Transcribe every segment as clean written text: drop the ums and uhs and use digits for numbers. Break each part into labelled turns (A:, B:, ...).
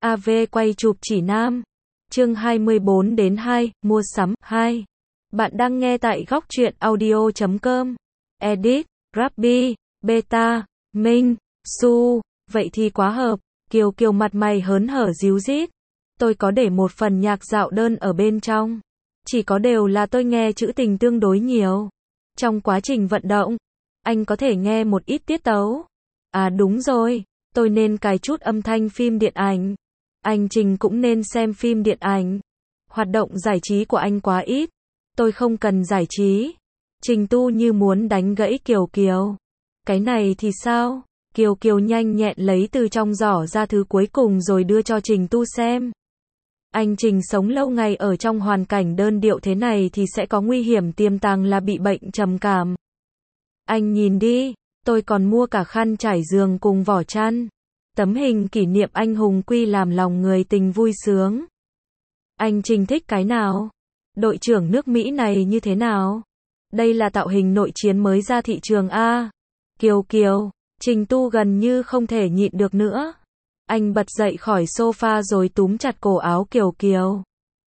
A: AV quay chụp chỉ nam. Chương 24 đến 2, mua sắm 2. Bạn đang nghe tại góc truyện audio.com. Edit, Rabbi, Beta, Minh, Su, vậy thì quá hợp. Kiều Kiều mặt mày hớn hở ríu rít. Tôi có để một phần nhạc dạo đơn ở bên trong. Chỉ có điều là tôi nghe trữ tình tương đối nhiều. Trong quá trình vận động, anh có thể nghe một ít tiết tấu. À đúng rồi, tôi nên cài chút âm thanh phim điện ảnh. Anh Trình cũng nên xem phim điện ảnh. Hoạt động giải trí của anh quá ít. Tôi không cần giải trí. Trình Tu như muốn đánh gãy Kiều Kiều. Cái này thì sao? Kiều Kiều nhanh nhẹn lấy từ trong giỏ ra thứ cuối cùng rồi đưa cho Trình Tu xem. Anh Trình sống lâu ngày ở trong hoàn cảnh đơn điệu thế này thì sẽ có nguy hiểm tiềm tàng là bị bệnh trầm cảm. Anh nhìn đi, tôi còn mua cả khăn trải giường cùng vỏ chăn. Tấm hình kỷ niệm anh hùng quy làm lòng người tình vui sướng. Anh Trình thích cái nào? Đội trưởng nước Mỹ này như thế nào? Đây là tạo hình nội chiến mới ra thị trường A. Kiều Kiều, Trình Tu gần như không thể nhịn được nữa. Anh bật dậy khỏi sofa rồi túm chặt cổ áo Kiều Kiều.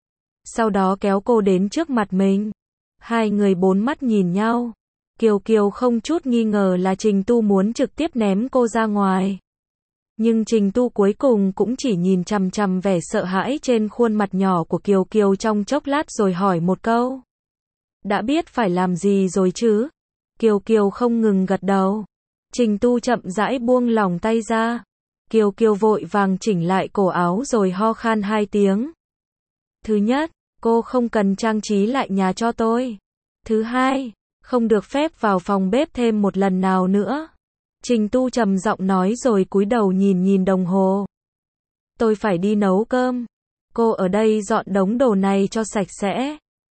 A: Sau đó kéo cô đến trước mặt mình. Hai người bốn mắt nhìn nhau. Kiều Kiều không chút nghi ngờ là Trình Tu muốn trực tiếp ném cô ra ngoài. Nhưng Trình Tu cuối cùng cũng chỉ nhìn chằm chằm vẻ sợ hãi trên khuôn mặt nhỏ của Kiều Kiều trong chốc lát rồi hỏi một câu. Đã biết phải làm gì rồi chứ? Kiều Kiều không ngừng gật đầu. Trình Tu chậm rãi buông lỏng tay ra. Kiều Kiều vội vàng chỉnh lại cổ áo rồi ho khan 2 tiếng. Thứ nhất, cô không cần trang trí lại nhà cho tôi. Thứ hai, không được phép vào phòng bếp thêm một lần nào nữa. Trình Tu trầm giọng nói rồi cúi đầu nhìn đồng hồ. Tôi phải đi nấu cơm. Cô ở đây dọn đống đồ này cho sạch sẽ.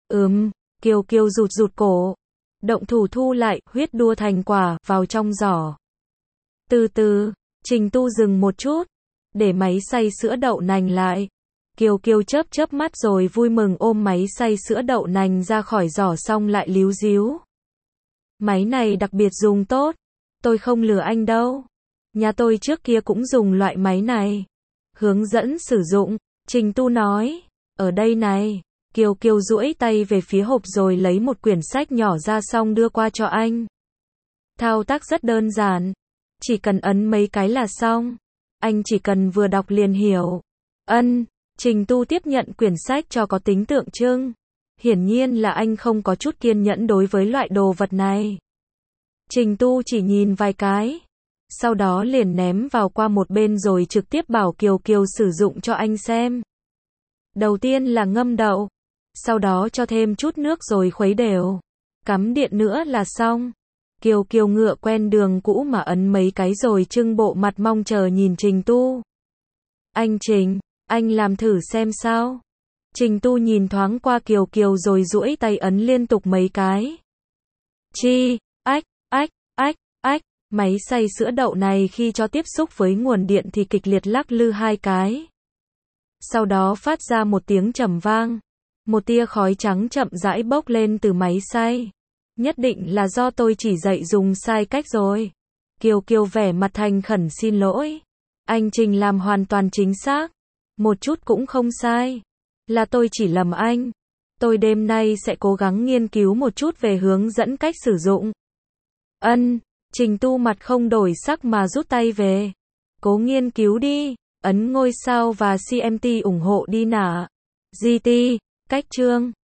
A: Kiều Kiều rụt cổ. Động thủ thu lại, huyết đua thành quả, vào trong giỏ. Từ từ, Trình Tu dừng một chút. Để máy xay sữa đậu nành lại. Kiều Kiều chớp mắt rồi vui mừng ôm máy xay sữa đậu nành ra khỏi giỏ xong lại líu ríu. Máy này đặc biệt dùng tốt. Tôi không lừa anh đâu. Nhà tôi trước kia cũng dùng loại máy này. Hướng dẫn sử dụng, Trình Tu nói. Ở đây này. Kiều Kiều duỗi tay về phía hộp rồi lấy một quyển sách nhỏ ra xong đưa qua cho anh. Thao tác rất đơn giản. Chỉ cần ấn mấy cái là xong. Anh chỉ cần vừa đọc liền hiểu. Trình Tu tiếp nhận quyển sách cho có tính tượng trưng. Hiển nhiên là anh không có chút kiên nhẫn đối với loại đồ vật này. Trình Tu chỉ nhìn vài cái. Sau đó liền ném vào qua một bên rồi trực tiếp bảo Kiều Kiều sử dụng cho anh xem. Đầu tiên là ngâm đậu. Sau đó cho thêm chút nước rồi khuấy đều. Cắm điện nữa là xong. Kiều Kiều ngựa quen đường cũ mà ấn mấy cái rồi trưng bộ mặt mong chờ nhìn Trình Tu. Anh Trình, anh làm thử xem sao. Trình Tu nhìn thoáng qua Kiều Kiều rồi duỗi tay ấn liên tục mấy cái. Máy xay sữa đậu này khi cho tiếp xúc với nguồn điện thì kịch liệt lắc lư 2 cái. Sau đó phát ra một tiếng trầm vang. Một tia khói trắng chậm rãi bốc lên từ máy xay. Nhất định là do tôi chỉ dạy dùng sai cách rồi. Kiều Kiều vẻ mặt thành khẩn xin lỗi. Anh Trình làm hoàn toàn chính xác. Một chút cũng không sai. Là tôi chỉ lầm anh. Tôi đêm nay sẽ cố gắng nghiên cứu một chút về hướng dẫn cách sử dụng. Trình Tu mặt không đổi sắc mà rút tay về. Cố nghiên cứu đi. Ấn ngôi sao và CMT ủng hộ đi nả. GT, cách chương.